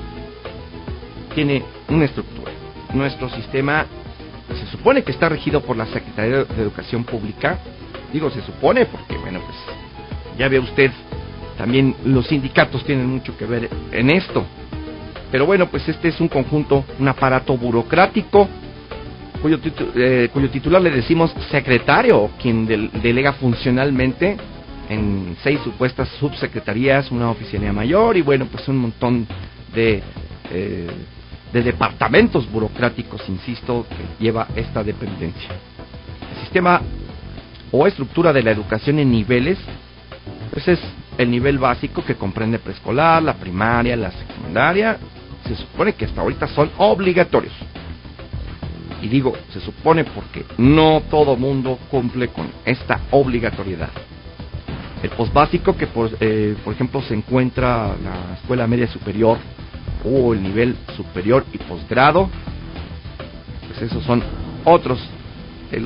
una estructura. Nuestro sistema se supone que está regido por la Secretaría de Educación Pública. Digo se supone porque, bueno, pues ya ve usted, también los sindicatos tienen mucho que ver en esto. Pero bueno, pues este es un conjunto, un aparato burocrático, cuyo titular le decimos secretario, quien delega funcionalmente en 6 supuestas subsecretarías, una oficialía mayor y bueno, pues un montón de departamentos burocráticos, insisto, que lleva esta dependencia. El sistema o estructura de la educación en niveles, pues es el nivel básico que comprende preescolar, la primaria, la secundaria. Se supone que hasta ahorita son obligatorios. Y digo, se supone porque no todo mundo cumple con esta obligatoriedad. el posbásico, que por ejemplo se encuentra la escuela media superior o el nivel superior y posgrado. Pues esos son otros de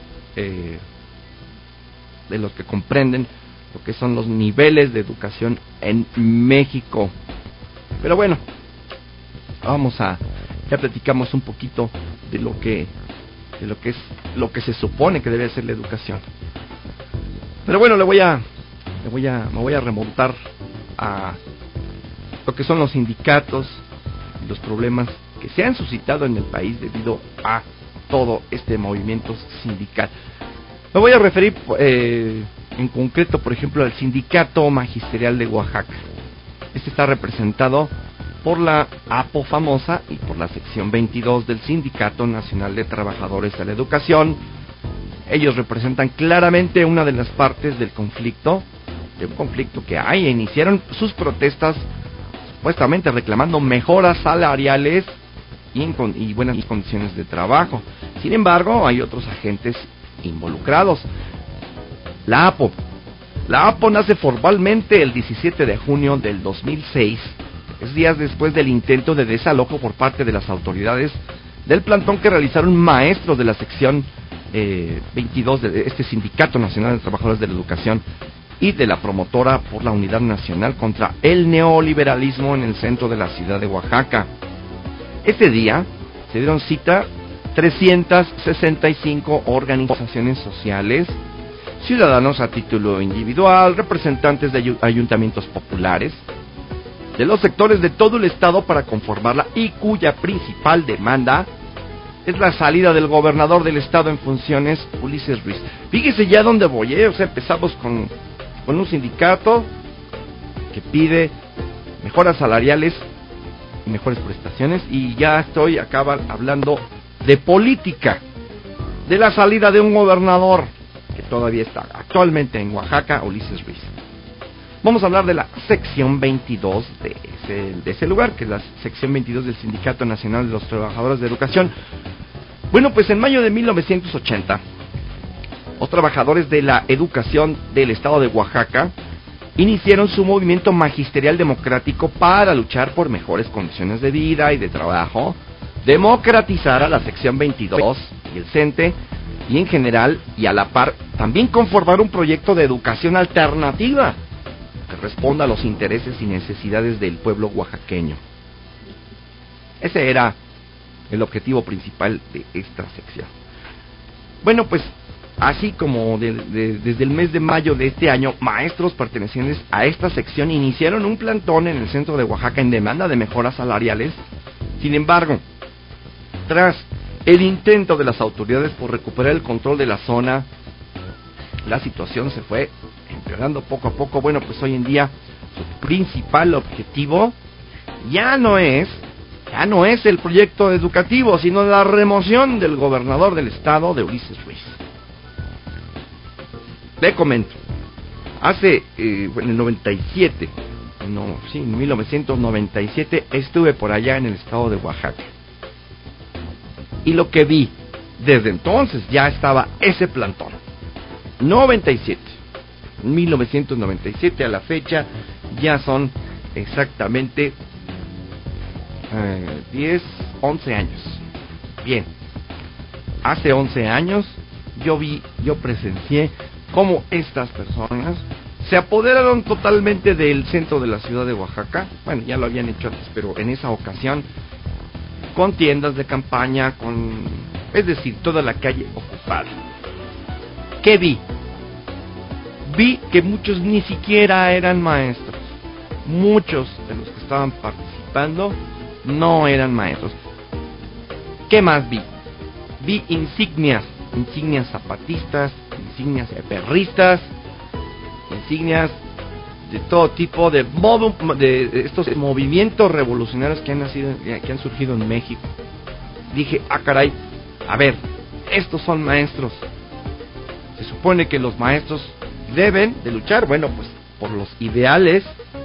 los que comprenden lo que son los niveles de educación en México. Pero bueno, ya platicamos un poquito de lo que se supone que debe ser la educación. Pero bueno, me voy a remontar a lo que son los sindicatos y los problemas que se han suscitado en el país debido a todo este movimiento sindical. Me voy a referir en concreto, por ejemplo, al Sindicato Magisterial de Oaxaca. Este está representado por la APO famosa y por la sección 22 del Sindicato Nacional de Trabajadores de la Educación. Ellos representan claramente una de las partes del conflicto, de un conflicto que hay, e iniciaron sus protestas supuestamente reclamando mejoras salariales y buenas condiciones de trabajo. Sin embargo, hay otros agentes involucrados. La APO nace formalmente el 17 de junio del 2006, 3 días después del intento de desalojo por parte de las autoridades del plantón que realizaron maestros de la sección 22 de este Sindicato Nacional de Trabajadores de la Educación y de la promotora por la Unidad Nacional contra el Neoliberalismo en el centro de la ciudad de Oaxaca. Ese día se dieron cita 365 organizaciones sociales, ciudadanos a título individual, representantes de ayuntamientos populares, de los sectores de todo el estado para conformarla, y cuya principal demanda es la salida del gobernador del estado en funciones, Ulises Ruiz. Fíjese ya dónde voy, o sea, empezamos con un sindicato que pide mejoras salariales y mejores prestaciones, y ya estoy hablando de política, de la salida de un gobernador que todavía está actualmente en Oaxaca, Ulises Ruiz. Vamos a hablar de la sección 22 de ese lugar, que es la sección 22 del Sindicato Nacional de los Trabajadores de Educación. Bueno, pues en mayo de 1980, los trabajadores de la educación del estado de Oaxaca iniciaron su movimiento magisterial democrático para luchar por mejores condiciones de vida y de trabajo, democratizar a la sección 22 y el CENTE, y en general, y a la par, también conformar un proyecto de educación alternativa que responda a los intereses y necesidades del pueblo oaxaqueño. Ese era el objetivo principal de esta sección. Bueno, pues así como desde el mes de mayo de este año, maestros pertenecientes a esta sección iniciaron un plantón en el centro de Oaxaca en demanda de mejoras salariales. Sin embargo, tras el intento de las autoridades por recuperar el control de la zona, la situación se fue empeorando poco a poco. Bueno, pues hoy en día su principal objetivo ya no es el proyecto educativo, sino la remoción del gobernador del estado, de Ulises Ruiz. Le comento, en el 97, en 1997 estuve por allá en el estado de Oaxaca. Y lo que vi, desde entonces ya estaba ese plantón. 1997 a la fecha ya son exactamente 11 años. Bien, hace 11 años yo presencié cómo estas personas se apoderaron totalmente del centro de la ciudad de Oaxaca. Bueno, ya lo habían hecho antes, pero en esa ocasión con tiendas de campaña, es decir, toda la calle ocupada. ¿Qué vi? Vi que muchos ni siquiera eran maestros. Muchos de los que estaban participando no eran maestros. ¿Qué más vi? Vi insignias zapatistas, insignias perristas, insignias de todo tipo de estos movimientos revolucionarios que han surgido en México. Dije, caray, a ver, estos son maestros. Se supone que los maestros deben de luchar, bueno, pues por los ideales,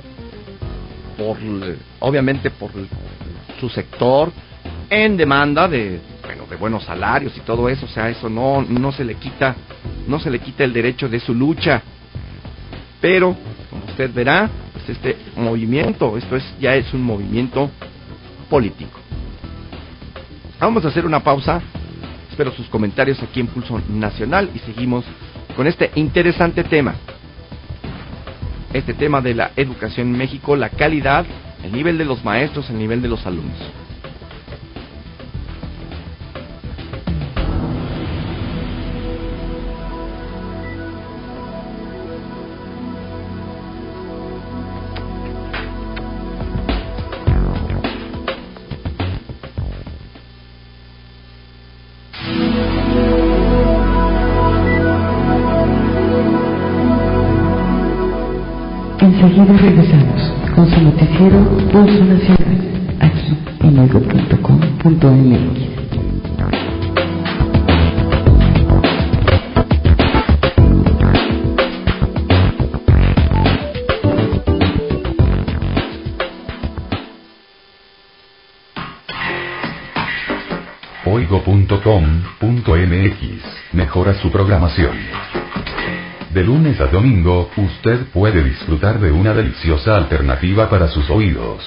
obviamente por su sector, en demanda de buenos salarios y todo eso. O sea, eso no se le quita el derecho de su lucha. pero como usted verá, pues este movimiento, ya es un movimiento político. Vamos a hacer una pausa. Espero sus comentarios aquí en Pulso Nacional y seguimos con este interesante tema. Este tema de la educación en México, la calidad, el nivel de los maestros, el nivel de los alumnos. Enseguida regresamos con su noticiero Pulso Nacional, aquí en oigo.com.mx. Oigo.com.mx mejora su programación. De lunes a domingo, usted puede disfrutar de una deliciosa alternativa para sus oídos.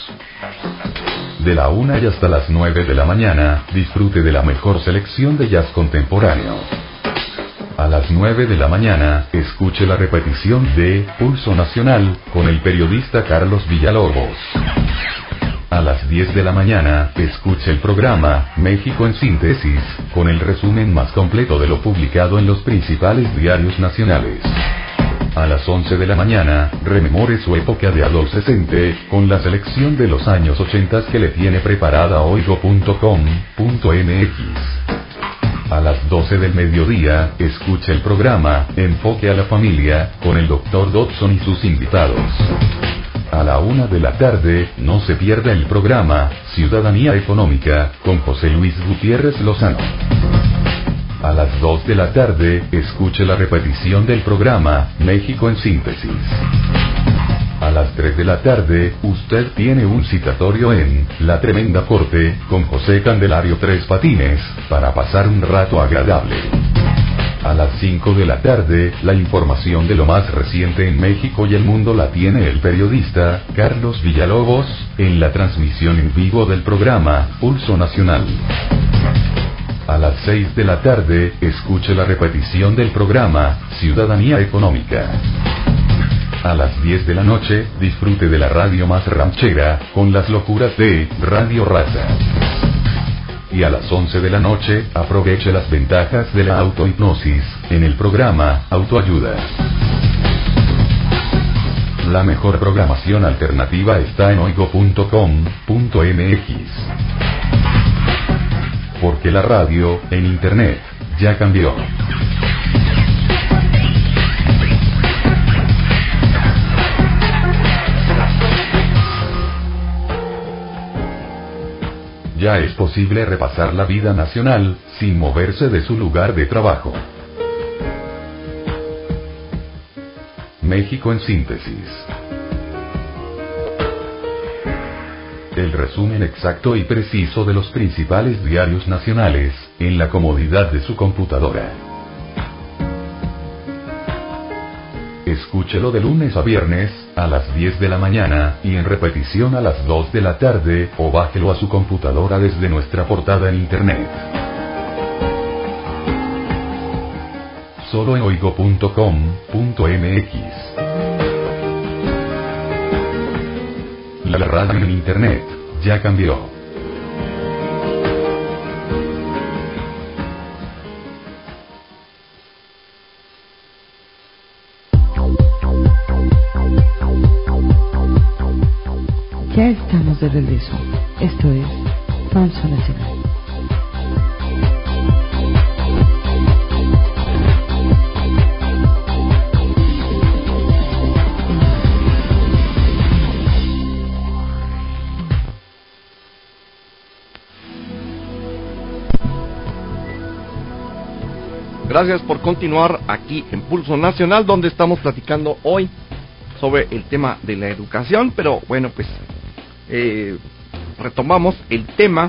De la 1 y hasta las 9 de la mañana, disfrute de la mejor selección de jazz contemporáneo. A las 9 de la mañana, escuche la repetición de Pulso Nacional, con el periodista Carlos Villalobos. A las 10 de la mañana, escuche el programa México en Síntesis, con el resumen más completo de lo publicado en los principales diarios nacionales. A las 11 de la mañana, rememore su época de adolescente, con la selección de los años 80 que le tiene preparada oigo.com.mx. A las 12 del mediodía, escuche el programa Enfoque a la Familia, con el Dr. Dodson y sus invitados. A la 1 de la tarde, no se pierda el programa Ciudadanía Económica, con José Luis Gutiérrez Lozano. A las 2 de la tarde, escuche la repetición del programa México en Síntesis. A las 3 de la tarde, usted tiene un citatorio en La Tremenda Corte, con José Candelario Tres Patines, para pasar un rato agradable. A las 5 de la tarde, la información de lo más reciente en México y el mundo la tiene el periodista Carlos Villalobos, en la transmisión en vivo del programa Pulso Nacional. A las 6 de la tarde, escuche la repetición del programa Ciudadanía Económica. A las 10 de la noche, disfrute de la radio más ranchera, con las locuras de Radio Raza. Y a las 11 de la noche, aproveche las ventajas de la autohipnosis, en el programa Autoayuda. La mejor programación alternativa está en oigo.com.mx. Porque la radio, en Internet, ya cambió. Ya es posible repasar la vida nacional, sin moverse de su lugar de trabajo. México en Síntesis. El resumen exacto y preciso de los principales diarios nacionales, en la comodidad de su computadora. Escúchelo de lunes a viernes, a las 10 de la mañana, y en repetición a las 2 de la tarde, o bájelo a su computadora desde nuestra portada en internet. Solo en oigo.com.mx. La radio en internet, ya cambió. Ya estamos de regreso. Esto es Pulso Nacional. Gracias por continuar aquí en Pulso Nacional, donde estamos platicando hoy sobre el tema de la educación, pero bueno, pues retomamos el tema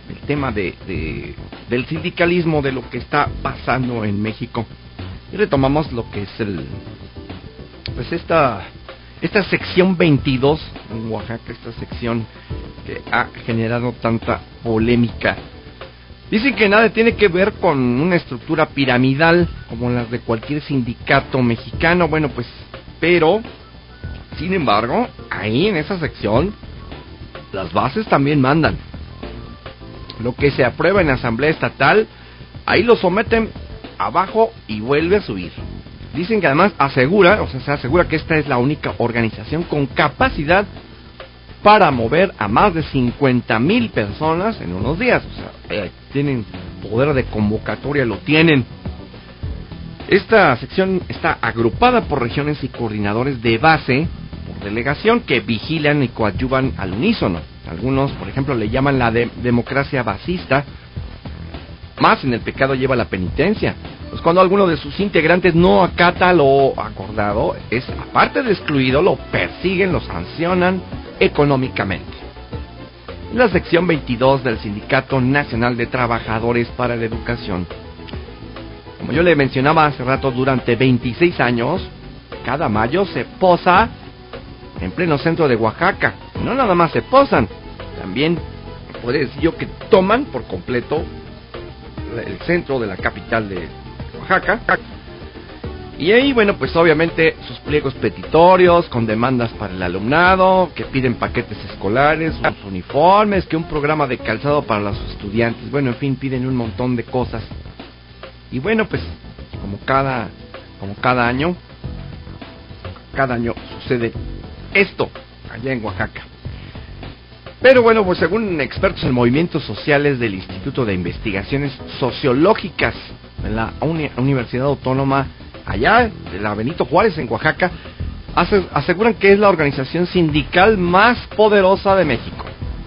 del sindicalismo, de lo que está pasando en México, y retomamos lo que es pues esta sección 22 en Oaxaca, esta sección que ha generado tanta polémica. Dicen que nada tiene que ver con una estructura piramidal como las de cualquier sindicato mexicano. Bueno, pues, pero, sin embargo, ahí en esa sección, las bases también mandan. Lo que se aprueba en la Asamblea Estatal, ahí lo someten abajo y vuelve a subir. Dicen que además se asegura que esta es la única organización con capacidad para mover a más de 50,000 personas en unos días. O sea, tienen poder de convocatoria, lo tienen. Esta sección está agrupada por regiones y coordinadores de base, por delegación, que vigilan y coadyuvan al unísono. Algunos, por ejemplo, le llaman la democracia basista. Más en el pecado lleva la penitencia. Pues cuando alguno de sus integrantes no acata lo acordado, es, aparte de excluido, lo persiguen, lo sancionan económicamente. La sección 22 del Sindicato Nacional de Trabajadores para la Educación. Como yo le mencionaba hace rato, durante 26 años, cada mayo se posa en pleno centro de Oaxaca. No nada más se posan, también podría decir yo que toman por completo el centro de la capital de Oaxaca. Y ahí, bueno, pues obviamente sus pliegos petitorios con demandas para el alumnado, que piden paquetes escolares, unos uniformes, que un programa de calzado para los estudiantes. Bueno, en fin, piden un montón de cosas. Y bueno, pues como cada año sucede esto allá en Oaxaca. Pero bueno, pues según expertos en movimientos sociales del Instituto de Investigaciones Sociológicas de la Universidad Autónoma allá de la Benito Juárez en Oaxaca, aseguran que es la organización sindical más poderosa de México.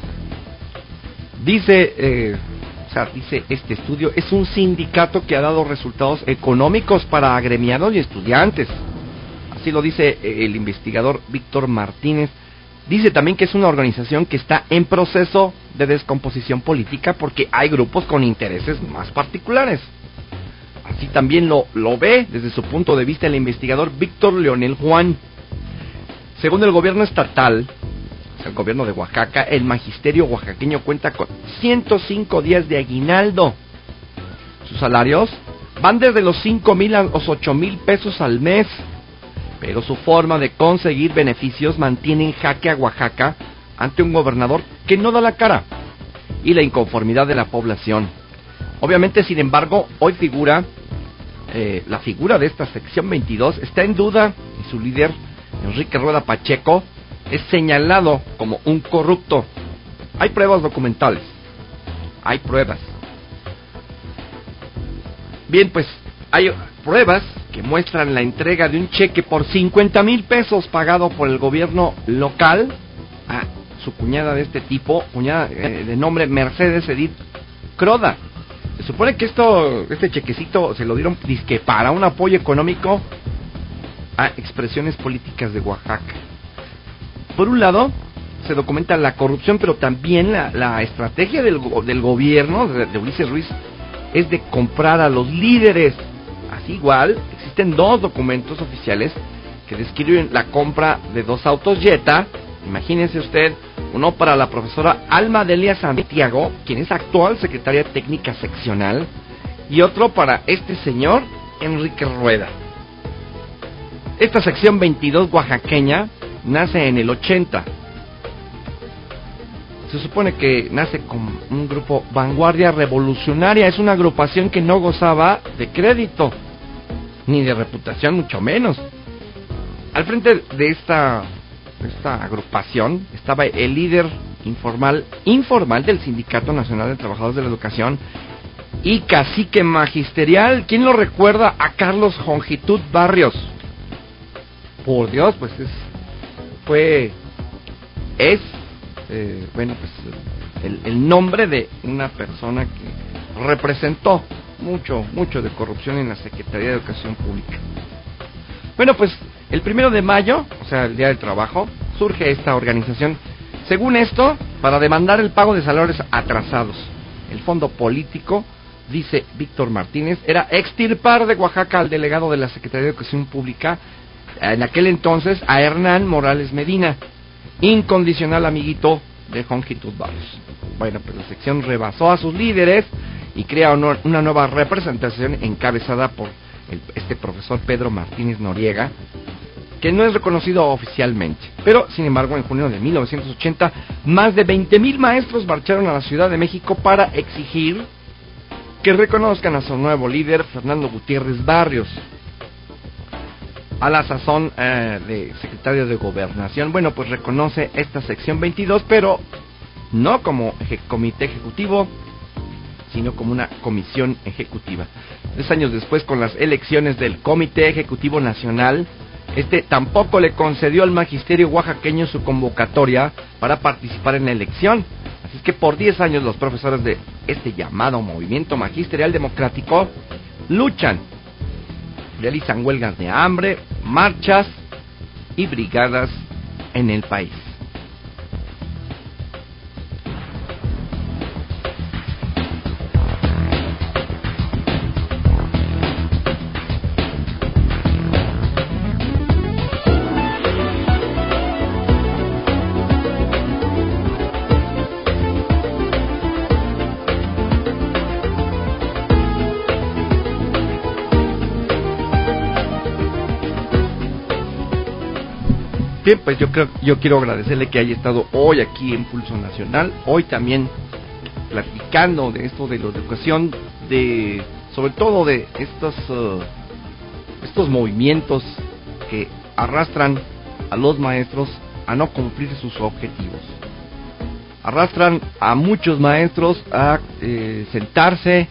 Dice este estudio, es un sindicato que ha dado resultados económicos para agremiados y estudiantes. Así lo dice el investigador Víctor Martínez. Dice también que es una organización que está en proceso de descomposición política porque hay grupos con intereses más particulares. Así también lo ve desde su punto de vista el investigador Víctor Leonel Juan. Según el gobierno estatal, el gobierno de Oaxaca, el magisterio oaxaqueño cuenta con 105 días de aguinaldo. Sus salarios van desde los 5,000 a los 8,000 pesos al mes. Pero su forma de conseguir beneficios mantiene en jaque a Oaxaca ante un gobernador que no da la cara y la inconformidad de la población. Obviamente, sin embargo, hoy la figura de esta sección 22 está en duda y su líder, Enrique Rueda Pacheco, es señalado como un corrupto. Hay pruebas documentales, hay pruebas. Bien, pues hay pruebas que muestran la entrega de un cheque por 50,000 pesos pagado por el gobierno local a su cuñada de este tipo, de nombre Mercedes Edith Croda. Se supone que este chequecito se lo dieron dizque para un apoyo económico a expresiones políticas de Oaxaca. Por un lado, se documenta la corrupción, pero también la estrategia del gobierno de Ulises Ruiz es de comprar a los líderes. Así igual, existen 2 documentos oficiales que describen la compra de 2 autos Jetta. Imagínense usted, uno para la profesora Alma Delia Santiago, quien es actual secretaria técnica seccional, y otro para este señor Enrique Rueda. Esta sección 22 oaxaqueña nace en el 80. Se supone que nace con un grupo Vanguardia Revolucionaria. Es una agrupación que no gozaba de crédito, ni de reputación, mucho menos. Al frente de esta agrupación estaba el líder informal del Sindicato Nacional de Trabajadores de la Educación y cacique magisterial. ¿Quién lo recuerda? A Longitud Barrios. Por Dios, pues el nombre de una persona que representó mucho de corrupción en la Secretaría de Educación Pública. Bueno, pues el 1 de mayo, o sea, el Día del Trabajo, surge esta organización. Según esto, para demandar el pago de salarios atrasados. El fondo político, dice Víctor Martínez, era extirpar de Oaxaca al delegado de la Secretaría de Educación Pública, en aquel entonces a Hernán Morales Medina, incondicional amiguito de Jongitud Barrios. Bueno, pues la sección rebasó a sus líderes y crea una nueva representación encabezada por este profesor Pedro Martínez Noriega, que no es reconocido oficialmente. Pero, sin embargo, en junio de 1980, más de 20,000 maestros marcharon a la Ciudad de México para exigir que reconozcan a su nuevo líder, Fernando Gutiérrez Barrios, a la sazón de secretario de Gobernación. Bueno, pues reconoce esta sección 22, pero no como comité ejecutivo, sino como una comisión ejecutiva. 3 años después, con las elecciones del Comité Ejecutivo Nacional, tampoco le concedió al magisterio oaxaqueño su convocatoria para participar en la elección. Así es que por 10 años los profesores de este llamado movimiento magisterial democrático luchan, realizan huelgas de hambre, marchas y brigadas en el país. Bien, pues yo quiero agradecerle que haya estado hoy aquí en Pulso Nacional, hoy también platicando de esto de la educación, sobre todo de estos movimientos que arrastran a los maestros a no cumplir sus objetivos. Arrastran a muchos maestros a sentarse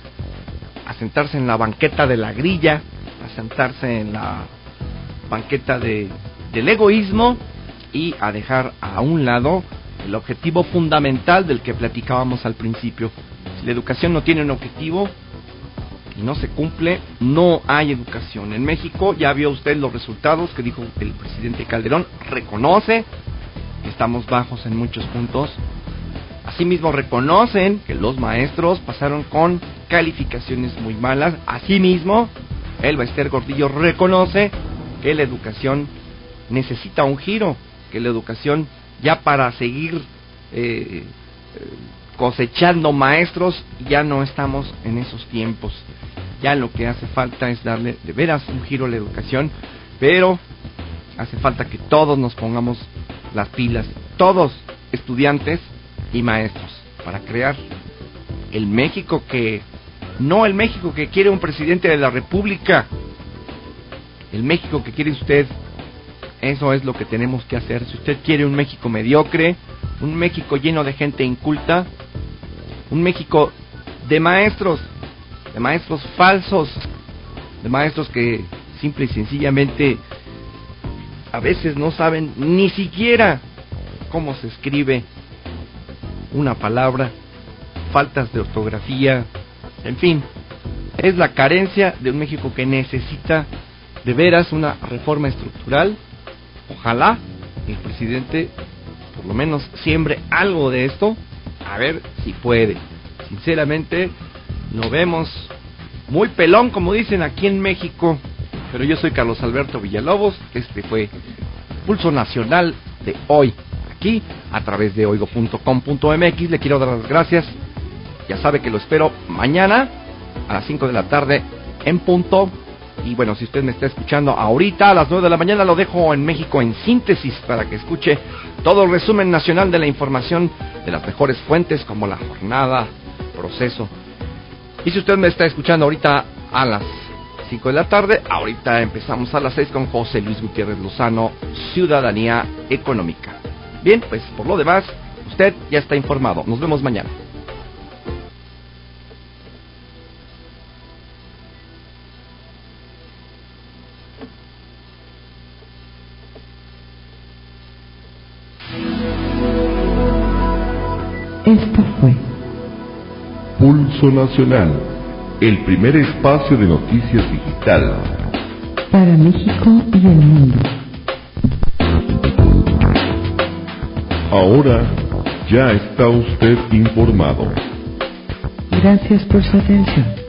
en la banqueta de la grilla, a sentarse en la banqueta del egoísmo y a dejar a un lado el objetivo fundamental del que platicábamos al principio. Si la educación no tiene un objetivo y no se cumple, no hay educación. En México ya vio usted los resultados que dijo el presidente Calderón, reconoce que estamos bajos en muchos puntos. Asimismo reconocen que los maestros pasaron con calificaciones muy malas. Asimismo, el Bester Gordillo reconoce que la educación necesita un giro, que la educación ya para seguir cosechando maestros ya no estamos en esos tiempos. Ya lo que hace falta es darle de veras un giro a la educación, pero hace falta que todos nos pongamos las pilas, todos, estudiantes y maestros, para crear el México no el México que quiere un presidente de la República, el México que quiere usted. Eso es lo que tenemos que hacer. Si usted quiere un México mediocre, un México lleno de gente inculta, un México de maestros falsos, de maestros que simple y sencillamente a veces no saben ni siquiera cómo se escribe una palabra, faltas de ortografía, en fin, es la carencia de un México que necesita de veras una reforma estructural. Ojalá el presidente por lo menos siembre algo de esto, a ver si puede. Sinceramente lo vemos muy pelón, como dicen aquí en México, pero yo soy Carlos Alberto Villalobos. Este fue Pulso Nacional de hoy, aquí a través de oigo.com.mx. Le quiero dar las gracias, ya sabe que lo espero mañana a las 5 de la tarde en punto. Y bueno, si usted me está escuchando ahorita a las 9 de la mañana, lo dejo en México en síntesis para que escuche todo el resumen nacional de la información de las mejores fuentes como La Jornada, Proceso. Y si usted me está escuchando ahorita a las 5 de la tarde, ahorita empezamos a las 6 con José Luis Gutiérrez Lozano, Ciudadanía Económica. Bien, pues por lo demás, usted ya está informado. Nos vemos mañana. Esto fue Pulso Nacional, el primer espacio de noticias digital para México y el mundo. Ahora ya está usted informado. Gracias por su atención.